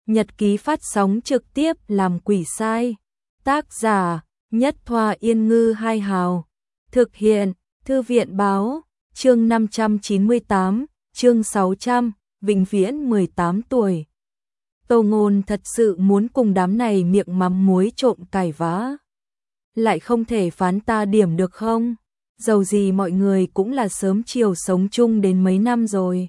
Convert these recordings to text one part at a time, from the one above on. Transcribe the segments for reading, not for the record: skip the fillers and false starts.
Nhật ký phát sóng trực tiếp làm quỷ sai. Tác giả Nhất Thoa Yên Ngư Hai Hào. Thực hiện Thư viện Báo. Chương 598, chương 600, vĩnh viễn 18 tuổi. Tô Ngôn thật sự muốn cùng đám này miệng mắm muối trộn cải vã. Lại không thể phán ta điểm được không? Dầu gì mọi người cũng là sớm chiều sống chung đến mấy năm rồi.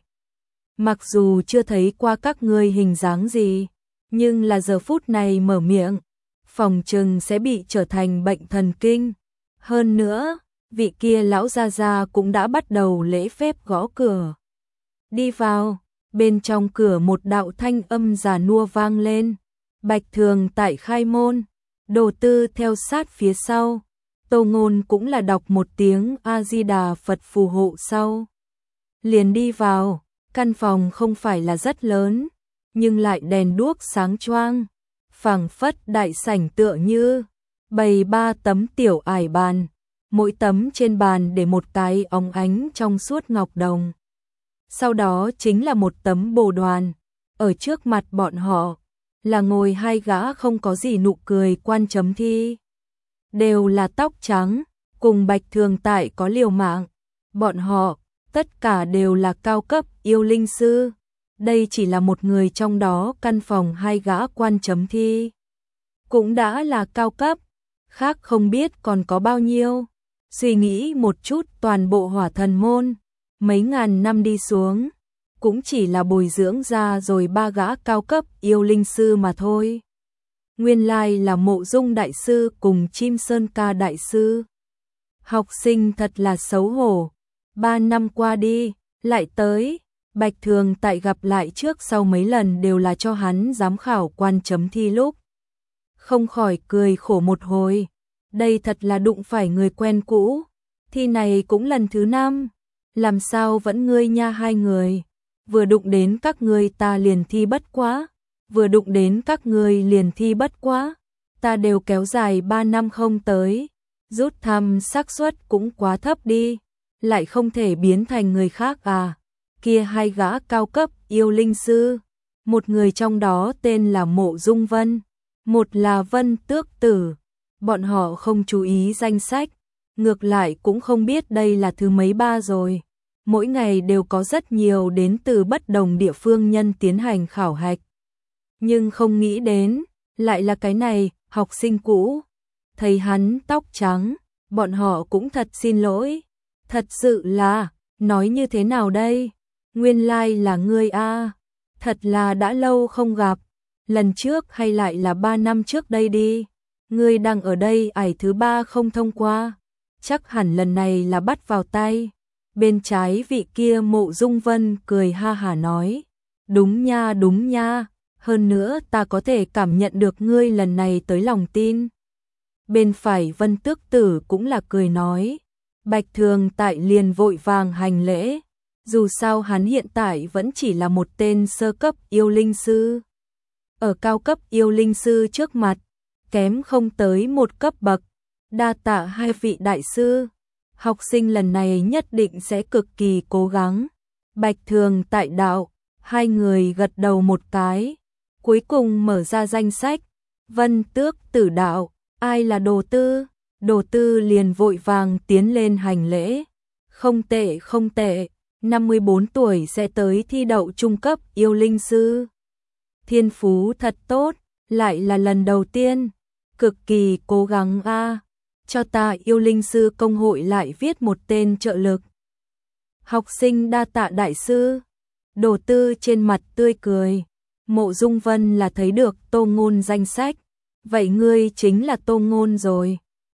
Mặc dù chưa thấy qua các ngươi hình dáng gì, nhưng là giờ phút này mở miệng, phòng chừng sẽ bị trở thành bệnh thần kinh. Hơn nữa, vị kia lão gia gia cũng đã bắt đầu lễ phép gõ cửa. Đi vào, bên trong cửa một đạo thanh âm già nua vang lên. Bạch Thường tại khai môn, Đồ Tư theo sát phía sau. Tô Ngôn cũng là đọc một tiếng A-di-đà Phật phù hộ sau. Liền đi vào, căn phòng không phải là rất lớn, nhưng lại đèn đuốc sáng choang, phảng phất đại sảnh tựa như bày 3 tấm tiểu ải bàn, mỗi tấm trên bàn để một cái óng ánh trong suốt ngọc đồng. Sau đó chính là một tấm bồ đoàn, ở trước mặt bọn họ là ngồi hai gã không có gì nụ cười quan chấm thi. Đều là tóc trắng, cùng Bạch Thường tại có liều mạng. Bọn họ, tất cả đều là cao cấp yêu linh sư. Đây chỉ là một người trong đó, căn phòng hai gã quan chấm thi cũng đã là cao cấp, khác không biết còn có bao nhiêu. Suy nghĩ một chút, toàn bộ Hỏa Thần môn, mấy ngàn năm đi xuống, cũng chỉ là bồi dưỡng ra rồi 3 gã cao cấp yêu linh sư mà thôi. Nguyên lai là Mộ Dung đại sư cùng Chim Sơn Ca đại sư. Học sinh thật là xấu hổ. 3 năm qua đi, lại tới. Bạch Thường tại gặp lại trước sau mấy lần đều là cho hắn giám khảo quan chấm thi lúc. Không khỏi cười khổ một hồi. Đây thật là đụng phải người quen cũ. Thi này cũng lần thứ 5. Làm sao vẫn ngươi nha hai người. Vừa đụng đến các ngươi ta liền thi bất quá. Vừa đụng đến các ngươi liền thi bất quá. Ta đều kéo dài 3 năm không tới. Rút thăm xác suất cũng quá thấp đi. Lại không thể biến thành người khác à. Kia hai gã cao cấp yêu linh sư. Một người trong đó tên là Mộ Dung Vân. Một là Vân Tước Tử. Bọn họ không chú ý danh sách. Ngược lại cũng không biết đây là thứ mấy 3 rồi. Mỗi ngày đều có rất nhiều đến từ bất đồng địa phương nhân tiến hành khảo hạch. Nhưng không nghĩ đến, lại là cái này, học sinh cũ. Thấy hắn tóc trắng, bọn họ cũng thật xin lỗi. Thật sự là, nói như thế nào đây? Nguyên lai là ngươi a, thật là đã lâu không gặp. Lần trước hay lại là 3 năm trước đây đi. Ngươi đang ở đây ải thứ 3 không thông qua. Chắc hẳn lần này là bắt vào tay. Bên trái vị kia Mộ Dung Vân cười ha hả nói. Đúng nha. Hơn nữa ta có thể cảm nhận được ngươi lần này tới lòng tin. Bên phải Vân Tước Tử cũng là cười nói. Bạch Thường tại liền vội vàng hành lễ. Dù sao hắn hiện tại vẫn chỉ là một tên sơ cấp yêu linh sư. Ở cao cấp yêu linh sư trước mặt, kém không tới một cấp bậc. Đa tạ hai vị đại sư. Học sinh lần này nhất định sẽ cực kỳ cố gắng. Bạch Thường tại đạo, hai người gật đầu một cái. Cuối cùng mở ra danh sách. Vân Tước Tử đạo, ai là Đồ Tư? Đồ Tư liền vội vàng tiến lên hành lễ. Không tệ, 54 tuổi sẽ tới thi đậu trung cấp yêu linh sư. Thiên phú thật tốt, lại là lần đầu tiên. Cực kỳ cố gắng a. Cho ta yêu linh sư công hội lại viết một tên trợ lực. Học sinh đa tạ đại sư. Đồ Tư trên mặt tươi cười. Mộ Dung Vân là thấy được Tô Ngôn danh sách. Vậy ngươi chính là Tô Ngôn rồi.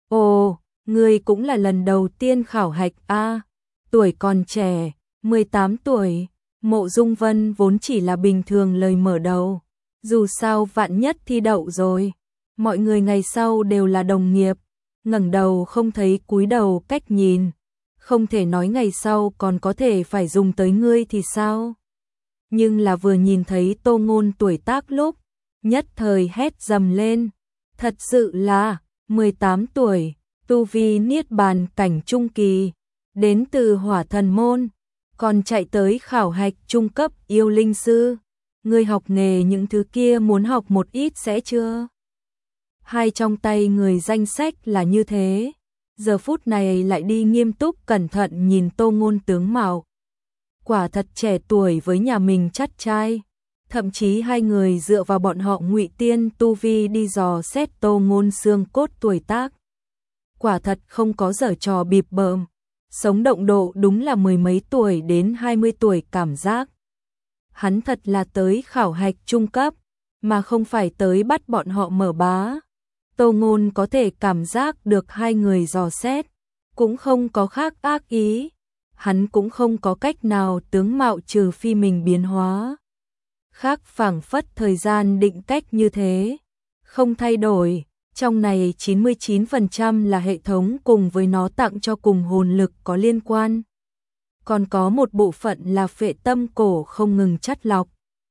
Ồ, ngươi cũng là lần đầu tiên khảo hạch a. Tuổi còn trẻ, 18 tuổi. Mộ Dung Vân vốn chỉ là bình thường lời mở đầu. Dù sao vạn nhất thi đậu rồi. Mọi người ngày sau đều là đồng nghiệp. Ngẩng đầu không thấy cúi đầu cách nhìn. Không thể nói ngày sau còn có thể phải dùng tới ngươi thì sao? Nhưng là vừa nhìn thấy Tô Ngôn tuổi tác lúc, nhất thời hét dầm lên. Thật sự là 18 tuổi, tu vi niết bàn cảnh trung kỳ, đến từ Hỏa Thần môn, còn chạy tới khảo hạch trung cấp yêu linh sư. ngươi học nghề những thứ kia muốn học một ít sẽ chưa? Hai trong tay người danh sách là như thế, giờ phút này lại đi nghiêm túc cẩn thận nhìn Tô Ngôn tướng mạo. Quả thật trẻ tuổi với nhà mình chắt trai, thậm chí hai người dựa vào bọn họ ngụy tiên tu vi đi dò xét Tô Ngôn xương cốt tuổi tác. Quả thật không có giở trò bịp bợm, sống động độ đúng là mười mấy tuổi đến 20 tuổi cảm giác. Hắn thật là tới khảo hạch trung cấp, mà không phải tới bắt bọn họ mở bá. Tô Ngôn có thể cảm giác được hai người dò xét, cũng không có khác ác ý, hắn cũng không có cách nào tướng mạo trừ phi mình biến hóa. Khác phảng phất thời gian định cách như thế, không thay đổi, trong này 99% là hệ thống cùng với nó tặng cho cùng hồn lực có liên quan. Còn có một bộ phận là phệ tâm cổ không ngừng chắt lọc.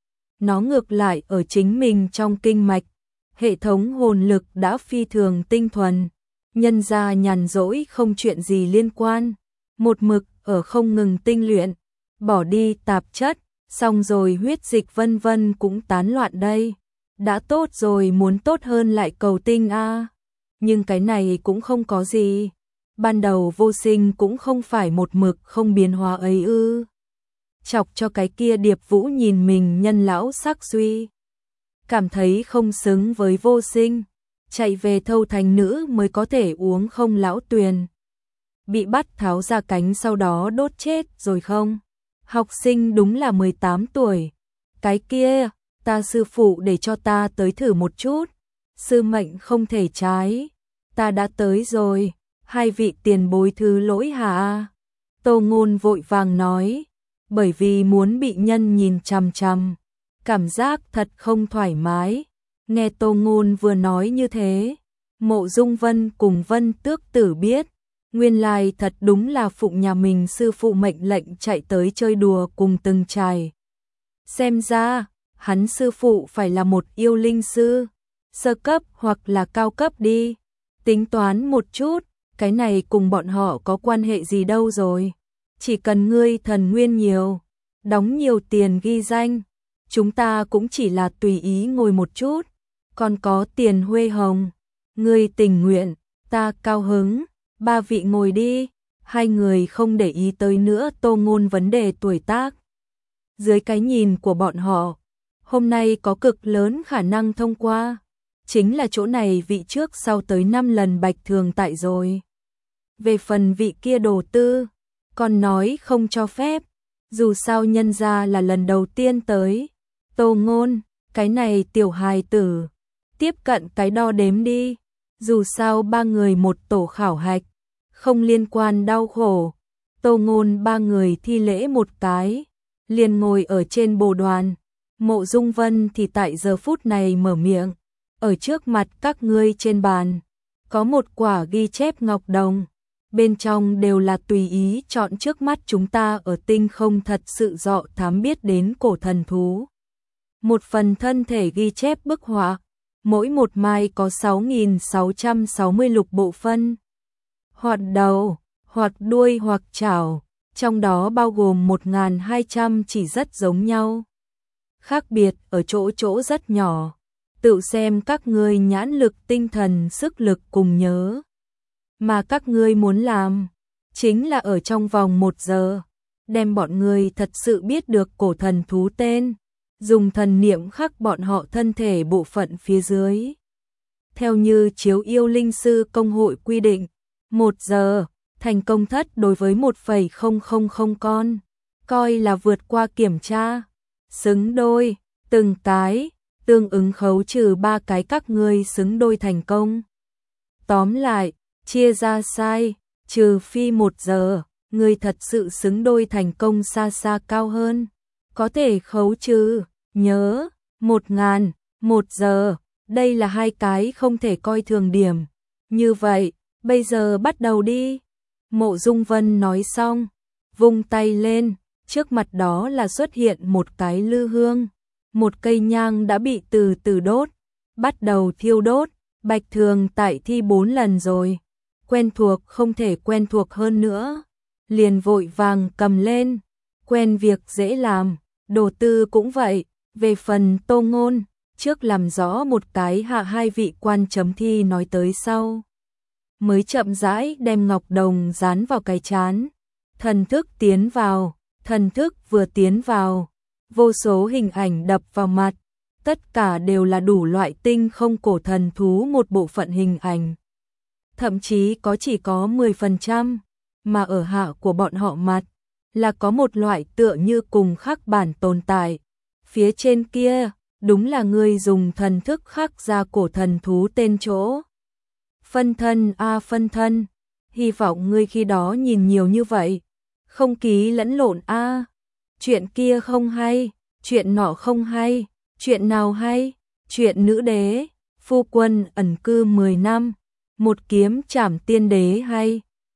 Nó ngược lại ở chính mình trong kinh mạch, hệ thống hồn lực đã phi thường tinh thuần, nhân ra nhàn rỗi không chuyện gì liên quan, một mực ở không ngừng tinh luyện, bỏ đi tạp chất, xong rồi huyết dịch vân vân cũng tán loạn đây. Đã tốt rồi muốn tốt hơn lại cầu tinh a. Nhưng cái này cũng không có gì. Ban đầu vô sinh cũng không phải một mực không biến hóa ấy ư. Chọc cho cái kia Điệp Vũ nhìn mình nhân lão sắc suy. Cảm thấy không xứng với vô sinh. Chạy về thâu thành nữ mới có thể uống không lão tuyền. Bị bắt tháo ra cánh sau đó đốt chết rồi không? Học sinh đúng là 18 tuổi. Cái kia, ta sư phụ để cho ta tới thử một chút. Sư mệnh không thể trái. Ta đã tới rồi. Hai vị tiền bối thứ lỗi hả? Tô Ngôn vội vàng nói. Bởi vì muốn bị nhân nhìn chằm chằm. Cảm giác thật không thoải mái. Nghe Tô Ngôn vừa nói như thế. Mộ Dung Vân cùng Vân Tước Tử biết. Nguyên lai thật đúng là phụng nhà mình sư phụ mệnh lệnh chạy tới chơi đùa cùng từng trài. Xem ra, hắn sư phụ phải là một yêu linh sư, sơ cấp hoặc là cao cấp đi. Tính toán một chút, cái này cùng bọn họ có quan hệ gì đâu rồi. Chỉ cần ngươi thần nguyên nhiều, đóng nhiều tiền ghi danh, chúng ta cũng chỉ là tùy ý ngồi một chút. Còn có tiền huê hồng, ngươi tình nguyện, ta cao hứng. Ba vị ngồi đi. Hai người không để ý tới nữa Tô Ngôn vấn đề tuổi tác. Dưới cái nhìn của bọn họ, hôm nay có cực lớn khả năng thông qua. Chính là chỗ này vị trước sau tới 5 lần bạch thường tại rồi. Về phần vị kia đồ tư, còn nói không cho phép. Dù sao nhân ra là lần đầu tiên tới. Tô Ngôn, cái này tiểu hài tử, tiếp cận cái đo đếm đi. Dù sao ba người một tổ khảo hạch, không liên quan đau khổ. Tô Ngôn ba người thi lễ một cái, liền ngồi ở trên bồ đoàn. Mộ Dung Vân thì tại giờ phút này mở miệng. Ở trước mặt các ngươi trên bàn, có một quả ghi chép ngọc đồng. Bên trong đều là tùy ý chọn trước mắt chúng ta ở tinh không thật sự dọ thám biết đến cổ thần thú. Một phần thân thể ghi chép bức họa. Mỗi một mai có 6.660 lục bộ phân. Hoặc đầu, hoặc đuôi hoặc chảo, trong đó bao gồm 1.200 chỉ rất giống nhau. Khác biệt ở chỗ chỗ rất nhỏ, tự xem các ngươi nhãn lực tinh thần sức lực cùng nhớ. Mà các ngươi muốn làm, chính là ở trong vòng 1 giờ, đem bọn ngươi thật sự biết được cổ thần thú tên. Dùng thần niệm khắc bọn họ thân thể bộ phận phía dưới. Theo như chiếu yêu linh sư công hội quy định, 1 giờ, thành công thất đối với 1,000 con, coi là vượt qua kiểm tra. Xứng đôi, từng cái, tương ứng khấu trừ 3 cái các ngươi xứng đôi thành công. Tóm lại, chia ra sai, trừ phi 1 giờ, ngươi thật sự xứng đôi thành công xa xa cao hơn. Có thể khấu trừ, nhớ, 1.000, 1 giờ, đây là 2 cái không thể coi thường điểm. Như vậy, bây giờ bắt đầu đi. Mộ Dung Vân nói xong, vung tay lên, trước mặt đó là xuất hiện một cái lư hương. Một cây nhang đã bị từ từ đốt, bắt đầu thiêu đốt, bạch thường tại thi 4 lần rồi. Quen thuộc không thể quen thuộc hơn nữa. Liền vội vàng cầm lên, quen việc dễ làm, đồ tư cũng vậy, Về phần Tô Ngôn, trước làm rõ một cái hạ hai vị quan chấm thi nói tới sau. Mới chậm rãi đem ngọc đồng dán vào cái trán. Thần thức tiến vào, thần thức vừa tiến vào. Vô số hình ảnh đập vào mặt. Tất cả đều là đủ loại tinh không cổ thần thú một bộ phận hình ảnh. Thậm chí chỉ có 10%, mà ở hạ của bọn họ mặt là có một loại tựa như cùng khắc bản tồn tại. Phía trên kia, đúng là người dùng thần thức khắc ra cổ thần thú tên chỗ. Phân thân phân thân, hy vọng ngươi khi đó nhìn nhiều như vậy, không ký lẫn lộn chuyện kia không hay, chuyện nọ không hay, chuyện nào hay, chuyện nữ đế, phu quân ẩn cư 10 năm, một kiếm trảm tiên đế hay,